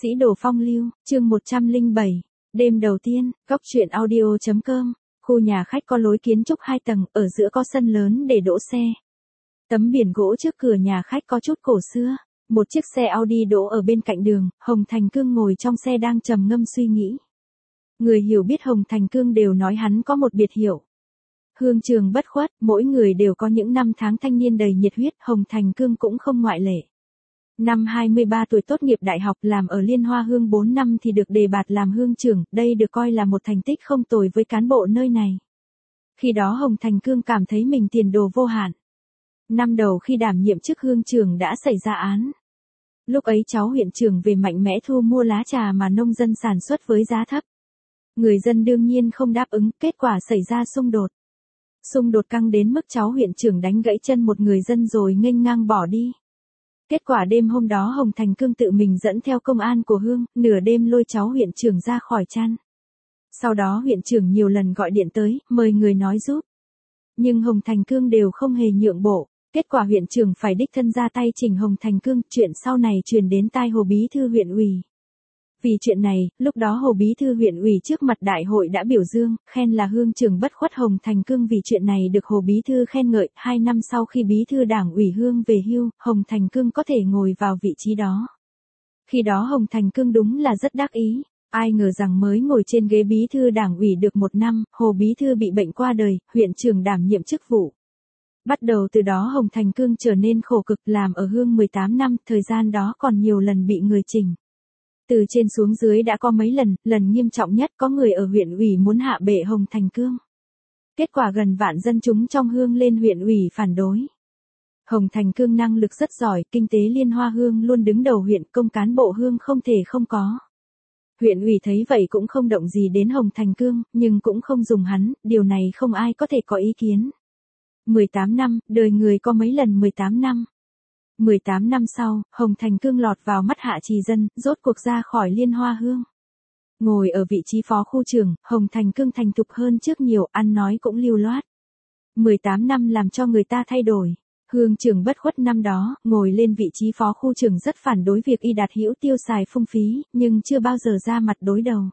Sĩ đồ phong lưu, chương 107, đêm đầu tiên, góc truyện audio.com, khu nhà khách có lối kiến trúc 2 tầng, ở giữa có sân lớn để đỗ xe. Tấm biển gỗ trước cửa nhà khách có chút cổ xưa, một chiếc xe Audi đỗ ở bên cạnh đường, Hồng Thành Cương ngồi trong xe đang trầm ngâm suy nghĩ. Người hiểu biết Hồng Thành Cương đều nói hắn có một biệt hiệu. Hương trường bất khuất, mỗi người đều có những năm tháng thanh niên đầy nhiệt huyết, Hồng Thành Cương cũng không ngoại lệ. Năm 23 tuổi tốt nghiệp đại học làm ở Liên Hoa Hương 4 năm thì được đề bạt làm hương trưởng, đây được coi là một thành tích không tồi với cán bộ nơi này. Khi đó Hồng Thành Cương cảm thấy mình tiền đồ vô hạn. Năm đầu khi đảm nhiệm chức hương trưởng đã xảy ra án. Lúc ấy cháu huyện trưởng về mạnh mẽ thu mua lá trà mà nông dân sản xuất với giá thấp. Người dân đương nhiên không đáp ứng, kết quả xảy ra xung đột. Xung đột căng đến mức cháu huyện trưởng đánh gãy chân một người dân rồi nghênh ngang bỏ đi. Kết quả đêm hôm đó Hồng Thành Cương tự mình dẫn theo công an của Hương, nửa đêm lôi cháu huyện trưởng ra khỏi chăn. Sau đó huyện trưởng nhiều lần gọi điện tới, mời người nói giúp. Nhưng Hồng Thành Cương đều không hề nhượng bộ, kết quả huyện trưởng phải đích thân ra tay chỉnh Hồng Thành Cương, chuyện sau này truyền đến tai Hồ Bí thư huyện ủy. Vì chuyện này, lúc đó Hồ Bí thư huyện ủy trước mặt đại hội đã biểu dương, khen là hương trưởng bất khuất Hồng Thành Cương, vì chuyện này được Hồ Bí thư khen ngợi. 2 năm sau khi Bí thư Đảng ủy Hương về hưu, Hồng Thành Cương có thể ngồi vào vị trí đó. Khi đó Hồng Thành Cương đúng là rất đắc ý, ai ngờ rằng mới ngồi trên ghế Bí thư Đảng ủy được 1 năm, Hồ Bí thư bị bệnh qua đời, huyện trưởng đảm nhiệm chức vụ. Bắt đầu từ đó Hồng Thành Cương trở nên khổ cực, làm ở Hương 18 năm, thời gian đó còn nhiều lần bị người chỉnh. Từ trên xuống dưới đã có mấy lần, lần nghiêm trọng nhất có người ở huyện ủy muốn hạ bệ Hồng Thành Cương. Kết quả gần vạn dân chúng trong Hương lên huyện ủy phản đối. Hồng Thành Cương năng lực rất giỏi, kinh tế Liên Hoa Hương luôn đứng đầu huyện, công cán bộ Hương không thể không có. Huyện ủy thấy vậy cũng không động gì đến Hồng Thành Cương, nhưng cũng không dùng hắn, điều này không ai có thể có ý kiến. 18 năm, đời người có mấy lần 18 năm. 18 năm sau, Hồng Thành Cương lọt vào mắt hạ trì dân, rốt cuộc ra khỏi Liên Hoa Hương. Ngồi ở vị trí phó khu trưởng, Hồng Thành Cương thành thục hơn trước nhiều, ăn nói cũng lưu loát. 18 năm làm cho người ta thay đổi. Hương trưởng bất khuất năm đó, ngồi lên vị trí phó khu trưởng rất phản đối việc Y Đạt Hữu tiêu xài phung phí, nhưng chưa bao giờ ra mặt đối đầu.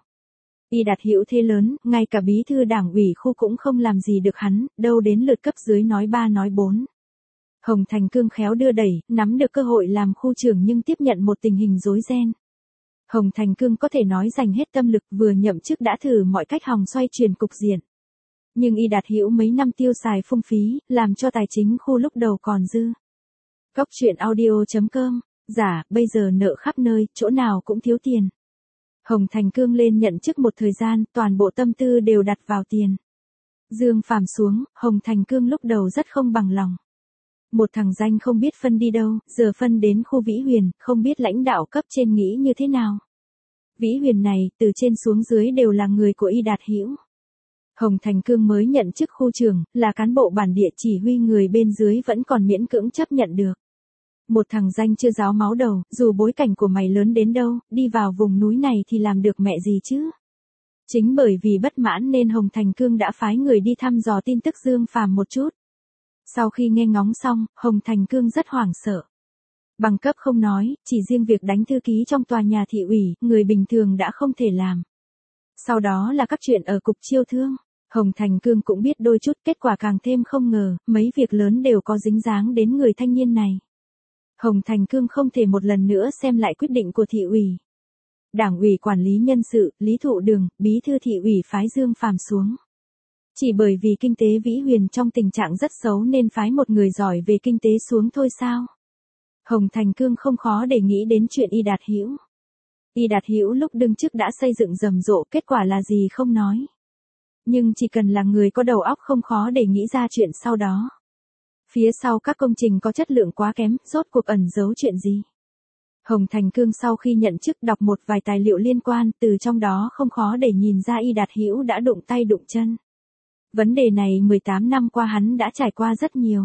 Y Đạt Hữu thế lớn, ngay cả bí thư đảng ủy khu cũng không làm gì được hắn, đâu đến lượt cấp dưới nói 3 nói 4. Hồng Thành Cương khéo đưa đẩy, nắm được cơ hội làm khu trưởng nhưng tiếp nhận một tình hình rối ren. Hồng Thành Cương có thể nói dành hết tâm lực, vừa nhậm chức đã thử mọi cách hòng xoay chuyển cục diện. Nhưng Y Đạt Hữu mấy năm tiêu xài phung phí, làm cho tài chính khu lúc đầu còn dư. Góc truyện audio.com, bây giờ nợ khắp nơi, chỗ nào cũng thiếu tiền. Hồng Thành Cương lên nhận chức một thời gian, toàn bộ tâm tư đều đặt vào tiền. Dương phàm xuống, Hồng Thành Cương lúc đầu rất không bằng lòng. Một thằng danh không biết phân đi đâu, giờ phân đến khu Vĩ Huyền, không biết lãnh đạo cấp trên nghĩ như thế nào. Vĩ Huyền này, từ trên xuống dưới đều là người của Y Đạt Hữu. Hồng Thành Cương mới nhận chức khu trưởng, là cán bộ bản địa, chỉ huy người bên dưới vẫn còn miễn cưỡng chấp nhận được. Một thằng danh chưa ráo máu đầu, dù bối cảnh của mày lớn đến đâu, đi vào vùng núi này thì làm được mẹ gì chứ? Chính bởi vì bất mãn nên Hồng Thành Cương đã phái người đi thăm dò tin tức Dương Phàm một chút. Sau khi nghe ngóng xong, Hồng Thành Cương rất hoảng sợ. Bằng cấp không nói, chỉ riêng việc đánh thư ký trong tòa nhà thị ủy, người bình thường đã không thể làm. Sau đó là các chuyện ở cục chiêu thương. Hồng Thành Cương cũng biết đôi chút, kết quả càng thêm không ngờ, mấy việc lớn đều có dính dáng đến người thanh niên này. Hồng Thành Cương không thể một lần nữa xem lại quyết định của thị ủy. Đảng ủy quản lý nhân sự, Lý Thụ Đường, bí thư thị ủy phái Dương Phàm xuống. Chỉ bởi vì kinh tế Vĩ Huyền trong tình trạng rất xấu nên phái một người giỏi về kinh tế xuống thôi sao? Hồng Thành Cương không khó để nghĩ đến chuyện Y Đạt Hữu. Y Đạt Hữu lúc đương chức đã xây dựng rầm rộ, kết quả là gì không nói. Nhưng chỉ cần là người có đầu óc không khó để nghĩ ra chuyện sau đó. Phía sau các công trình có chất lượng quá kém, rốt cuộc ẩn giấu chuyện gì? Hồng Thành Cương sau khi nhận chức đọc một vài tài liệu liên quan, từ trong đó không khó để nhìn ra Y Đạt Hữu đã đụng tay đụng chân. Vấn đề này 18 năm qua hắn đã trải qua rất nhiều.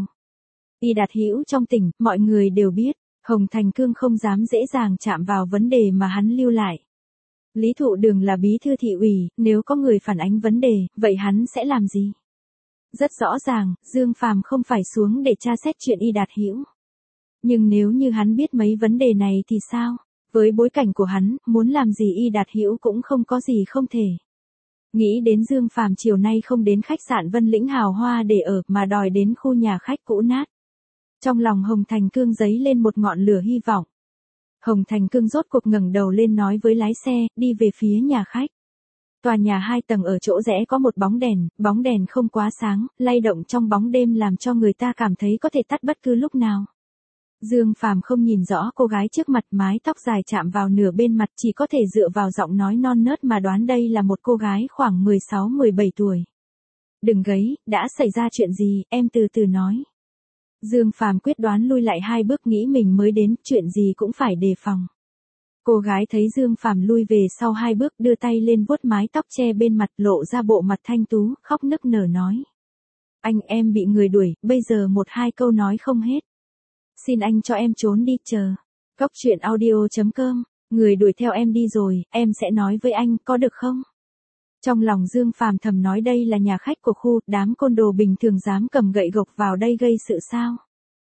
Y Đạt Hữu trong tỉnh, mọi người đều biết, Hồng Thành Cương không dám dễ dàng chạm vào vấn đề mà hắn lưu lại. Lý Thụ Đường là bí thư thị ủy, nếu có người phản ánh vấn đề, vậy hắn sẽ làm gì? Rất rõ ràng, Dương Phàm không phải xuống để tra xét chuyện Y Đạt Hữu. Nhưng nếu như hắn biết mấy vấn đề này thì sao? Với bối cảnh của hắn, muốn làm gì Y Đạt Hữu cũng không có gì không thể. Nghĩ đến Dương Phàm chiều nay không đến khách sạn Vân Lĩnh hào hoa để ở mà đòi đến khu nhà khách cũ nát. Trong lòng Hồng Thành Cương dấy lên một ngọn lửa hy vọng. Hồng Thành Cương rốt cuộc ngẩng đầu lên nói với lái xe, đi về phía nhà khách. Tòa nhà 2 tầng ở chỗ rẽ có một bóng đèn không quá sáng, lay động trong bóng đêm làm cho người ta cảm thấy có thể tắt bất cứ lúc nào. Dương Phàm không nhìn rõ cô gái trước mặt, mái tóc dài chạm vào nửa bên mặt, chỉ có thể dựa vào giọng nói non nớt mà đoán đây là một cô gái khoảng 16-17 tuổi. Đừng gấy, đã xảy ra chuyện gì, em từ từ nói. Dương Phàm quyết đoán lui lại 2 bước, nghĩ mình mới đến, chuyện gì cũng phải đề phòng. Cô gái thấy Dương Phàm lui về sau 2 bước, đưa tay lên vuốt mái tóc che bên mặt, lộ ra bộ mặt thanh tú, khóc nức nở nói. Anh, em bị người đuổi, bây giờ 1-2 câu nói không hết. Xin anh cho em trốn đi, chờ. Góc truyện audio.com, người đuổi theo em đi rồi, em sẽ nói với anh, có được không? Trong lòng Dương Phàm thầm nói đây là nhà khách của khu, đám côn đồ bình thường dám cầm gậy gộc vào đây gây sự sao?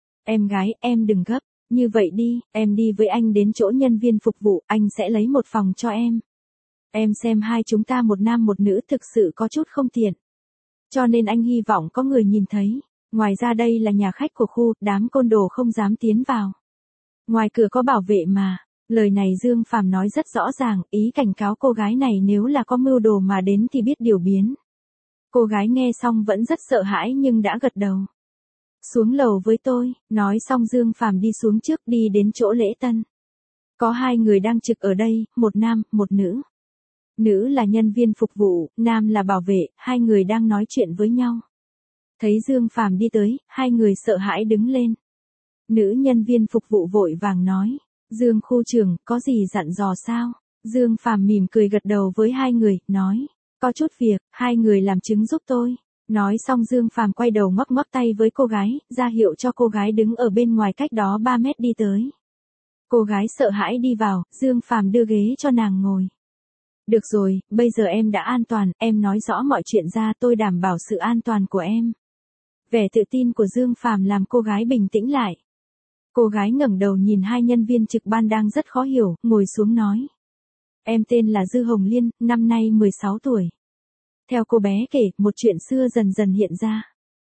Em gái, em đừng gấp, như vậy đi, em đi với anh đến chỗ nhân viên phục vụ, anh sẽ lấy một phòng cho em. Em xem hai chúng ta một nam một nữ thực sự có chút không tiện. Cho nên anh hy vọng có người nhìn thấy. Ngoài ra đây là nhà khách của khu, đám côn đồ không dám tiến vào. Ngoài cửa có bảo vệ mà. Lời này Dương Phàm nói rất rõ ràng, ý cảnh cáo cô gái này nếu là có mưu đồ mà đến thì biết điều biến. Cô gái nghe xong vẫn rất sợ hãi nhưng đã gật đầu. Xuống lầu với tôi, nói xong Dương Phàm đi xuống trước, đi đến chỗ lễ tân. Có 2 người đang trực ở đây, một nam, một nữ. Nữ là nhân viên phục vụ, nam là bảo vệ, 2 người đang nói chuyện với nhau. Thấy Dương Phàm đi tới, 2 người sợ hãi đứng lên. Nữ nhân viên phục vụ vội vàng nói, Dương khu trưởng, có gì dặn dò sao? Dương Phàm mỉm cười gật đầu với 2 người, nói, có chút việc, 2 người làm chứng giúp tôi. Nói xong Dương Phàm quay đầu ngoắc ngoắc tay với cô gái, ra hiệu cho cô gái đứng ở bên ngoài cách đó 3 mét đi tới. Cô gái sợ hãi đi vào, Dương Phàm đưa ghế cho nàng ngồi. Được rồi, bây giờ em đã an toàn, em nói rõ mọi chuyện ra, tôi đảm bảo sự an toàn của em. Vẻ tự tin của Dương Phàm làm cô gái bình tĩnh lại. Cô gái ngẩng đầu nhìn 2 nhân viên trực ban đang rất khó hiểu, ngồi xuống nói. Em tên là Dư Hồng Liên, năm nay 16 tuổi. Theo cô bé kể, một chuyện xưa dần dần hiện ra.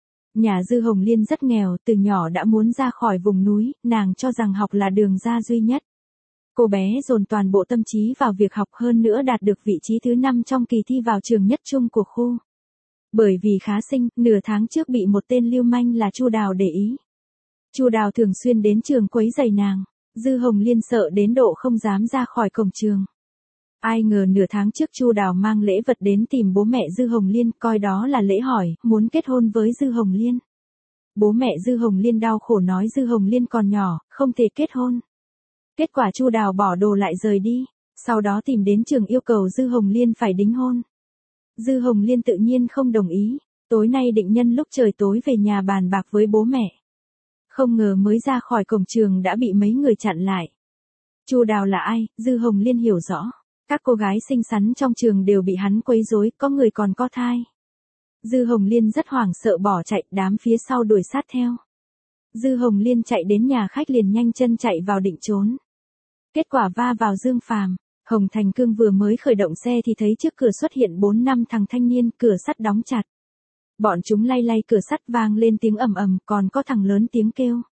Nhà Dư Hồng Liên rất nghèo, từ nhỏ đã muốn ra khỏi vùng núi, nàng cho rằng học là đường ra duy nhất. Cô bé dồn toàn bộ tâm trí vào việc học, hơn nữa đạt được vị trí thứ 5 trong kỳ thi vào trường nhất trung của khu. Bởi vì khá xinh, nửa tháng trước bị một tên lưu manh là Chu Đào để ý. Chu Đào thường xuyên đến trường quấy rầy nàng, Dư Hồng Liên sợ đến độ không dám ra khỏi cổng trường. Ai ngờ nửa tháng trước Chu Đào mang lễ vật đến tìm bố mẹ Dư Hồng Liên, coi đó là lễ hỏi, muốn kết hôn với Dư Hồng Liên. Bố mẹ Dư Hồng Liên đau khổ nói Dư Hồng Liên còn nhỏ, không thể kết hôn. Kết quả Chu Đào bỏ đồ lại rời đi, sau đó tìm đến trường yêu cầu Dư Hồng Liên phải đính hôn. Dư Hồng Liên tự nhiên không đồng ý, tối nay định nhân lúc trời tối về nhà bàn bạc với bố mẹ. Không ngờ mới ra khỏi cổng trường đã bị mấy người chặn lại. Chu Đào là ai, Dư Hồng Liên hiểu rõ. Các cô gái xinh xắn trong trường đều bị hắn quấy rối, có người còn có thai. Dư Hồng Liên rất hoảng sợ bỏ chạy, đám phía sau đuổi sát theo. Dư Hồng Liên chạy đến nhà khách liền nhanh chân chạy vào định trốn. Kết quả va vào Dương Phàm. Hồng Thành Cương vừa mới khởi động xe thì thấy trước cửa xuất hiện 4-5 thằng thanh niên, cửa sắt đóng chặt. Bọn chúng lay lay cửa sắt vang lên tiếng ầm ầm, còn có thằng lớn tiếng kêu.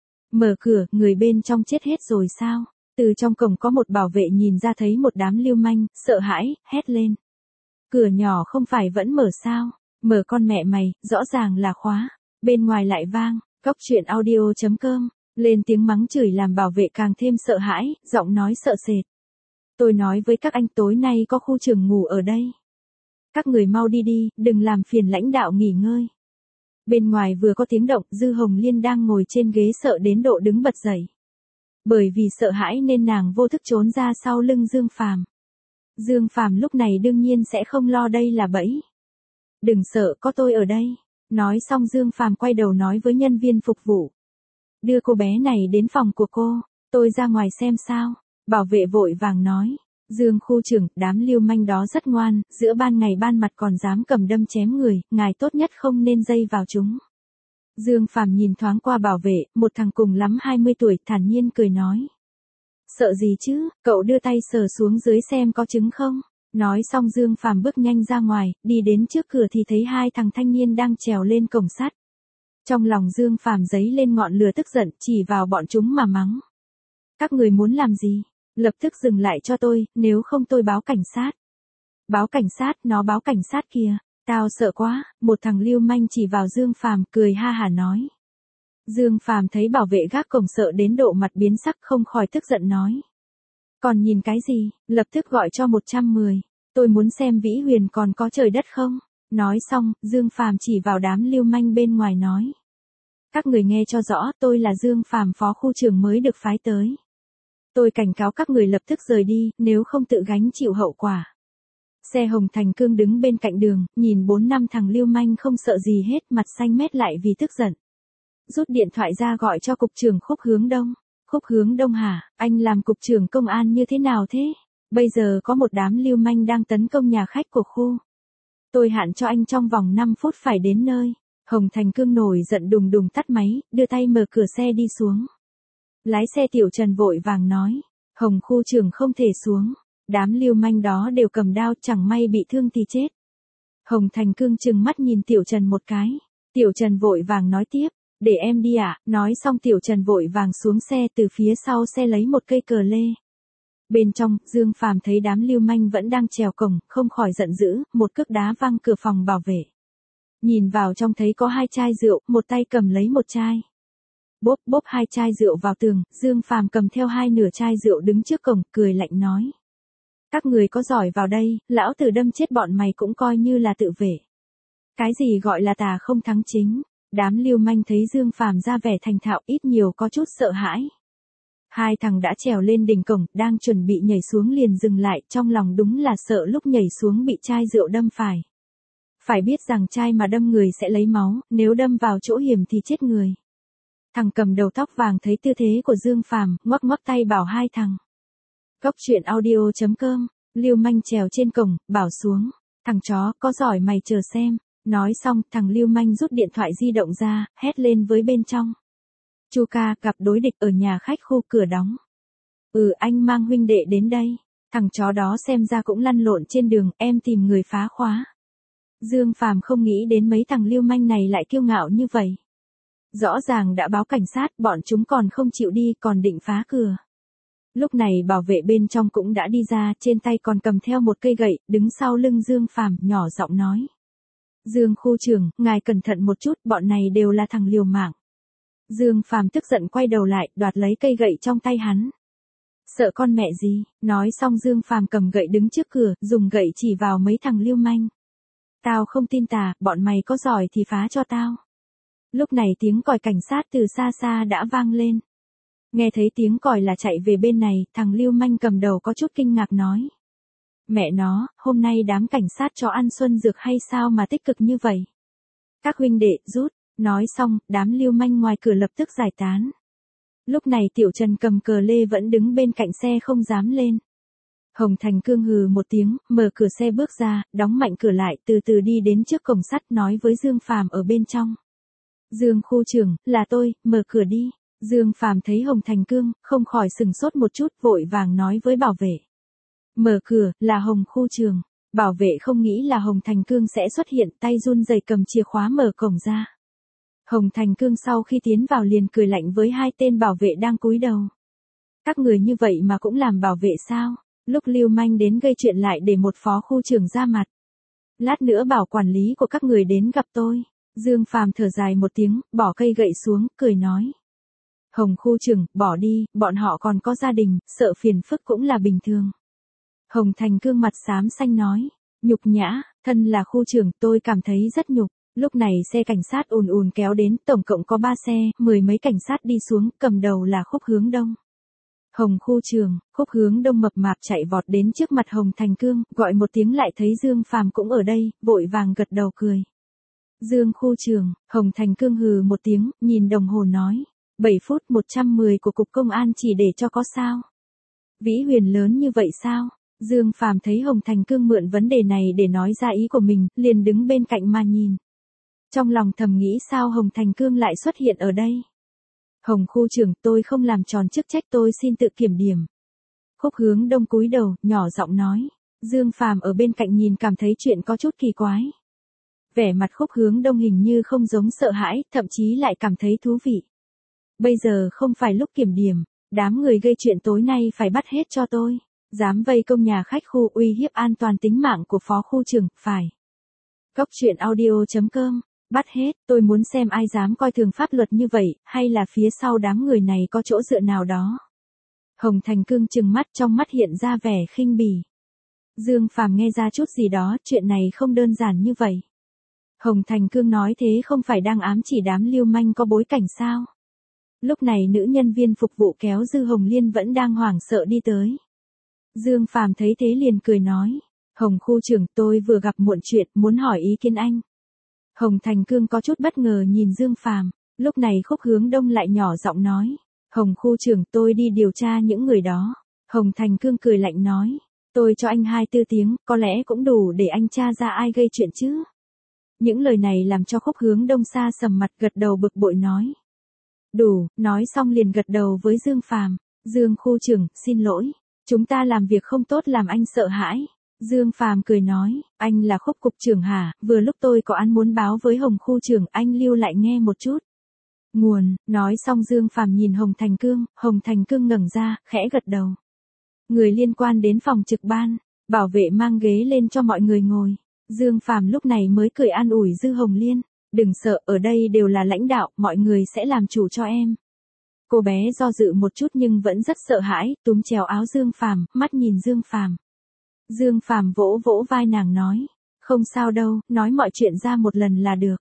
Mở cửa, người bên trong chết hết rồi sao? Từ trong cổng có một bảo vệ nhìn ra thấy một đám lưu manh, sợ hãi, hét lên. Cửa nhỏ không phải vẫn mở sao? Mở con mẹ mày, rõ ràng là khóa. Bên ngoài lại vang, góc truyện audio.com, lên tiếng mắng chửi làm bảo vệ càng thêm sợ hãi, giọng nói sợ sệt. Tôi nói với các anh tối nay có khu trưởng ngủ ở đây. Các người mau đi đi, đừng làm phiền lãnh đạo nghỉ ngơi. Bên ngoài vừa có tiếng động, Dư Hồng Liên đang ngồi trên ghế sợ đến độ đứng bật dậy. Bởi vì sợ hãi nên nàng vô thức trốn ra sau lưng Dương Phàm. Dương Phàm lúc này đương nhiên sẽ không lo đây là bẫy. Đừng sợ, có tôi ở đây. Nói xong Dương Phàm quay đầu nói với nhân viên phục vụ. Đưa cô bé này đến phòng của cô, tôi ra ngoài xem sao. Bảo vệ vội vàng nói. Dương khu trưởng, đám lưu manh đó rất ngoan, giữa ban ngày ban mặt còn dám cầm đâm chém người, ngài tốt nhất không nên dây vào chúng. Dương Phàm nhìn thoáng qua bảo vệ, một thằng cùng lắm 20 tuổi, thản nhiên cười nói. Sợ gì chứ, cậu đưa tay sờ xuống dưới xem có trứng không. Nói xong Dương Phàm bước nhanh ra ngoài, đi đến trước cửa thì thấy hai thằng thanh niên đang trèo lên cổng sắt. Trong lòng Dương Phàm dấy lên ngọn lửa tức giận, chỉ vào bọn chúng mà mắng. Các người muốn làm gì? Lập tức dừng lại cho tôi, nếu không tôi báo cảnh sát. Báo cảnh sát, nó báo cảnh sát kìa. Tao sợ quá, một thằng lưu manh chỉ vào Dương Phàm cười ha hả nói. Dương Phàm thấy bảo vệ gác cổng sợ đến độ mặt biến sắc không khỏi tức giận nói. Còn nhìn cái gì, lập tức gọi cho 110. Tôi muốn xem Vĩ Huyền còn có trời đất không? Nói xong, Dương Phàm chỉ vào đám lưu manh bên ngoài nói. Các người nghe cho rõ, tôi là Dương Phàm, phó khu trưởng mới được phái tới. Tôi cảnh cáo các người lập tức rời đi, nếu không tự gánh chịu hậu quả. Xe Hồng Thành Cương đứng bên cạnh đường, nhìn 4-5 thằng lưu manh không sợ gì hết, mặt xanh mét lại vì tức giận. Rút điện thoại ra gọi cho cục trưởng Khúc Hướng Đông. Khúc Hướng Đông hả, anh làm cục trưởng công an như thế nào thế? Bây giờ có một đám lưu manh đang tấn công nhà khách của khu. Tôi hạn cho anh trong vòng 5 phút phải đến nơi. Hồng Thành Cương nổi giận đùng đùng tắt máy, đưa tay mở cửa xe đi xuống. Lái xe Tiểu Trần vội vàng nói. Hồng khu trưởng không thể xuống. Đám lưu manh đó đều cầm đao, chẳng may bị thương thì chết. Hồng Thành Cương trừng mắt nhìn Tiểu Trần một cái. Tiểu Trần vội vàng nói tiếp. Để em đi ạ. Nói xong Tiểu Trần vội vàng xuống xe, từ phía sau xe lấy một cây cờ lê. Bên trong, Dương Phàm thấy đám lưu manh vẫn đang trèo cổng, không khỏi giận dữ, một cước đá văng cửa phòng bảo vệ. Nhìn vào trong thấy có 2 chai rượu, một tay cầm lấy một chai. Bốp bốp 2 chai rượu vào tường, Dương Phàm cầm theo 2 nửa chai rượu đứng trước cổng, cười lạnh nói. Các người có giỏi vào đây, lão tử đâm chết bọn mày cũng coi như là tự vệ. Cái gì gọi là tà không thắng chính? Đám lưu manh thấy Dương Phàm ra vẻ thành thạo, ít nhiều có chút sợ hãi. 2 thằng đã trèo lên đỉnh cổng, đang chuẩn bị nhảy xuống liền dừng lại, trong lòng đúng là sợ lúc nhảy xuống bị chai rượu đâm phải. Phải biết rằng chai mà đâm người sẽ lấy máu, nếu đâm vào chỗ hiểm thì chết người. Thằng cầm đầu tóc vàng thấy tư thế của Dương Phàm, ngoắc ngoắc tay bảo 2 thằng. Góc truyện audio.com, lưu manh trèo trên cổng, bảo xuống. Thằng chó, có giỏi mày chờ xem. Nói xong, thằng lưu manh rút điện thoại di động ra, hét lên với bên trong. Chu ca, gặp đối địch ở nhà khách khu, cửa đóng. Anh mang huynh đệ đến đây. Thằng chó đó xem ra cũng lăn lộn trên đường, em tìm người phá khóa. Dương Phàm không nghĩ đến mấy thằng lưu manh này lại kiêu ngạo như vậy. Rõ ràng đã báo cảnh sát, bọn chúng còn không chịu đi, còn định phá cửa. Lúc này bảo vệ bên trong cũng đã đi ra, trên tay còn cầm theo một cây gậy, đứng sau lưng Dương Phàm, nhỏ giọng nói. Dương khu trưởng, ngài cẩn thận một chút, bọn này đều là thằng liều mạng. Dương Phàm tức giận quay đầu lại, đoạt lấy cây gậy trong tay hắn. Sợ con mẹ gì? Nói xong Dương Phàm cầm gậy đứng trước cửa, dùng gậy chỉ vào mấy thằng lưu manh. Tao không tin tà, bọn mày có giỏi thì phá cho tao. Lúc này tiếng còi cảnh sát từ xa xa đã vang lên. Nghe thấy tiếng còi là chạy về bên này, thằng lưu manh cầm đầu có chút kinh ngạc nói. Mẹ nó, hôm nay đám cảnh sát cho ăn xuân dược hay sao mà tích cực như vậy? Các huynh đệ, rút. Nói xong, đám lưu manh ngoài cửa lập tức giải tán. Lúc này Tiểu Trần cầm cờ lê vẫn đứng bên cạnh xe không dám lên. Hồng Thành Cương hừ một tiếng, mở cửa xe bước ra, đóng mạnh cửa lại, từ từ đi đến trước cổng sắt nói với Dương Phàm ở bên trong. Dương khu trưởng, là tôi, mở cửa đi. Dương Phàm thấy Hồng Thành Cương, không khỏi sừng sốt một chút, vội vàng nói với bảo vệ. Mở cửa, là Hồng khu trưởng. Bảo vệ không nghĩ là Hồng Thành Cương sẽ xuất hiện, tay run rẩy cầm chìa khóa mở cổng ra. Hồng Thành Cương sau khi tiến vào liền cười lạnh với 2 tên bảo vệ đang cúi đầu. Các người như vậy mà cũng làm bảo vệ sao? Lúc lưu manh đến gây chuyện lại để một phó khu trưởng ra mặt. Lát nữa bảo quản lý của các người đến gặp tôi. Dương Phàm thở dài một tiếng, bỏ cây gậy xuống, cười nói. Hồng khu trưởng, bỏ đi, bọn họ còn có gia đình, sợ phiền phức cũng là bình thường. Hồng Thành Cương mặt xám xanh nói. Nhục nhã, thân là khu trưởng tôi cảm thấy rất nhục. Lúc này xe cảnh sát ùn ùn kéo đến, tổng cộng có 3 xe, 10 mấy cảnh sát đi xuống, cầm đầu là Khúc Hướng Đông. Hồng khu trưởng, Khúc Hướng Đông mập mạp chạy vọt đến trước mặt Hồng Thành Cương, gọi một tiếng lại thấy Dương Phàm cũng ở đây, vội vàng gật đầu cười. Dương khu trưởng, Hồng Thành Cương hừ một tiếng, nhìn đồng hồ nói. 7 phút 110 của cục công an chỉ để cho có sao? Vĩ Huyền lớn như vậy sao? Dương Phàm thấy Hồng Thành Cương mượn vấn đề này để nói ra ý của mình, liền đứng bên cạnh mà nhìn. Trong lòng thầm nghĩ sao Hồng Thành Cương lại xuất hiện ở đây. Hồng khu trưởng, tôi không làm tròn chức trách, tôi xin tự kiểm điểm. Khúc Hướng Đông cúi đầu, nhỏ giọng nói. Dương Phàm ở bên cạnh nhìn cảm thấy chuyện có chút kỳ quái. Vẻ mặt Khúc Hướng Đông hình như không giống sợ hãi, thậm chí lại cảm thấy thú vị. Bây giờ không phải lúc kiểm điểm, đám người gây chuyện tối nay phải bắt hết cho tôi. Dám vây công nhà khách khu uy hiếp an toàn tính mạng của phó khu trưởng, phải. Cốc truyện audio.com, bắt hết, tôi muốn xem ai dám coi thường pháp luật như vậy, hay là phía sau đám người này có chỗ dựa nào đó. Hồng Thành Cương trừng mắt, trong mắt hiện ra vẻ khinh bỉ. Dương Phàm nghe ra chút gì đó, chuyện này không đơn giản như vậy. Hồng Thành Cương nói thế không phải đang ám chỉ đám lưu manh có bối cảnh sao? Lúc này nữ nhân viên phục vụ kéo Dư Hồng Liên vẫn đang hoảng sợ đi tới. Dương Phàm thấy thế liền cười nói. Hồng khu trưởng, tôi vừa gặp muộn chuyện, muốn hỏi ý kiến anh. Hồng Thành Cương có chút bất ngờ nhìn Dương Phàm. Lúc này Khúc Hướng Đông lại nhỏ giọng nói. Hồng khu trưởng, tôi đi điều tra những người đó. Hồng Thành Cương cười lạnh nói. Tôi cho anh 24 tiếng, có lẽ cũng đủ để anh tra ra ai gây chuyện chứ. Những lời này làm cho Khúc Hướng Đông xa sầm mặt, gật đầu bực bội nói. Đủ, nói xong liền gật đầu với Dương Phàm. Dương khu trưởng, xin lỗi. Chúng ta làm việc không tốt làm anh sợ hãi. Dương Phàm cười nói, anh là Khúc cục trưởng hả, vừa lúc tôi có ăn muốn báo với Hồng khu trưởng, anh lưu lại nghe một chút. Nguồn, nói xong Dương Phàm nhìn Hồng Thành Cương ngẩng ra, khẽ gật đầu. Người liên quan đến phòng trực ban, bảo vệ mang ghế lên cho mọi người ngồi. Dương Phàm lúc này mới cười an ủi Dư Hồng Liên, đừng sợ, ở đây đều là lãnh đạo, mọi người sẽ làm chủ cho em. Cô bé do dự một chút nhưng vẫn rất sợ hãi, túm chéo áo Dương Phàm, mắt nhìn Dương Phàm. Dương Phàm vỗ vỗ vai nàng nói, không sao đâu, nói mọi chuyện ra một lần là được.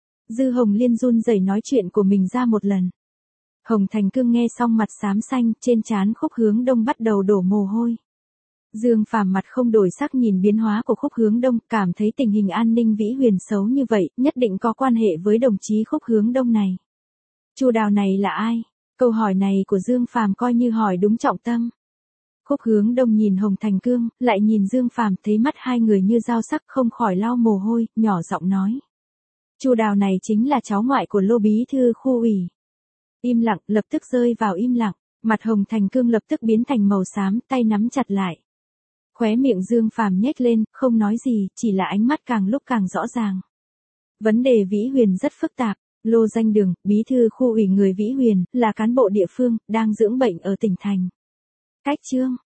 Dư Hồng Liên run rẩy nói chuyện của mình ra một lần. Hồng Thành Cương nghe xong mặt xám xanh, trên trán Khúc Hướng Đông bắt đầu đổ mồ hôi. Dương Phàm mặt không đổi sắc nhìn biến hóa của Khúc Hướng Đông, cảm thấy tình hình an ninh Vĩ Huyền xấu như vậy, nhất định có quan hệ với đồng chí Khúc Hướng Đông này. Chu Đào này là ai? Câu hỏi này của Dương Phàm coi như hỏi đúng trọng tâm. Khúc Hướng Đông nhìn Hồng Thành Cương, lại nhìn Dương Phàm, thấy mắt hai người như dao sắc, không khỏi lau mồ hôi, nhỏ giọng nói. Chu Đào này chính là cháu ngoại của Lô bí thư khu ủy. Im lặng, lập tức rơi vào im lặng, mặt Hồng Thành Cương lập tức biến thành màu xám, tay nắm chặt lại. Khóe miệng Dương Phàm nhếch lên, không nói gì, chỉ là ánh mắt càng lúc càng rõ ràng. Vấn đề Vĩ Huyền rất phức tạp. Lô Danh Đường, bí thư khu ủy người Vĩ Huyền, là cán bộ địa phương, đang dưỡng bệnh ở tỉnh thành. Cách chương.